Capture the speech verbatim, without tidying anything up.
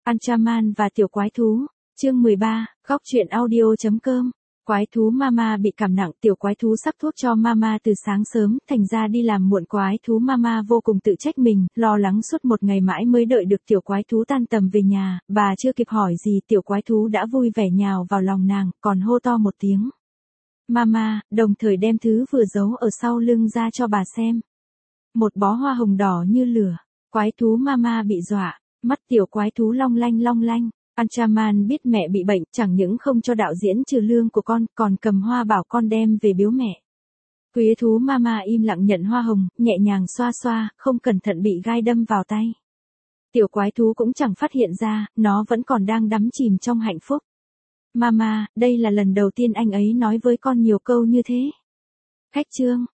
Anchaman và tiểu quái thú, chương mười ba, góc truyện audio chấm com. Quái thú Mama bị cảm nặng, tiểu quái thú sắc thuốc cho Mama từ sáng sớm, thành ra đi làm muộn. Quái thú Mama vô cùng tự trách mình, lo lắng suốt một ngày mãi mới đợi được tiểu quái thú tan tầm về nhà, bà chưa kịp hỏi gì tiểu quái thú đã vui vẻ nhào vào lòng nàng, còn hô to một tiếng Mama, đồng thời đem thứ vừa giấu ở sau lưng ra cho bà xem. Một bó hoa hồng đỏ như lửa, quái thú Mama bị dọa, mắt tiểu quái thú long lanh long lanh. Anchaman biết mẹ bị bệnh, chẳng những không cho đạo diễn trừ lương của con, còn cầm hoa bảo con đem về biếu mẹ. Quái thú Mama im lặng nhận hoa hồng, nhẹ nhàng xoa xoa, không cẩn thận bị gai đâm vào tay. Tiểu quái thú cũng chẳng phát hiện ra, nó vẫn còn đang đắm chìm trong hạnh phúc. Mama, đây là lần đầu tiên anh ấy nói với con nhiều câu như thế. Khách trương,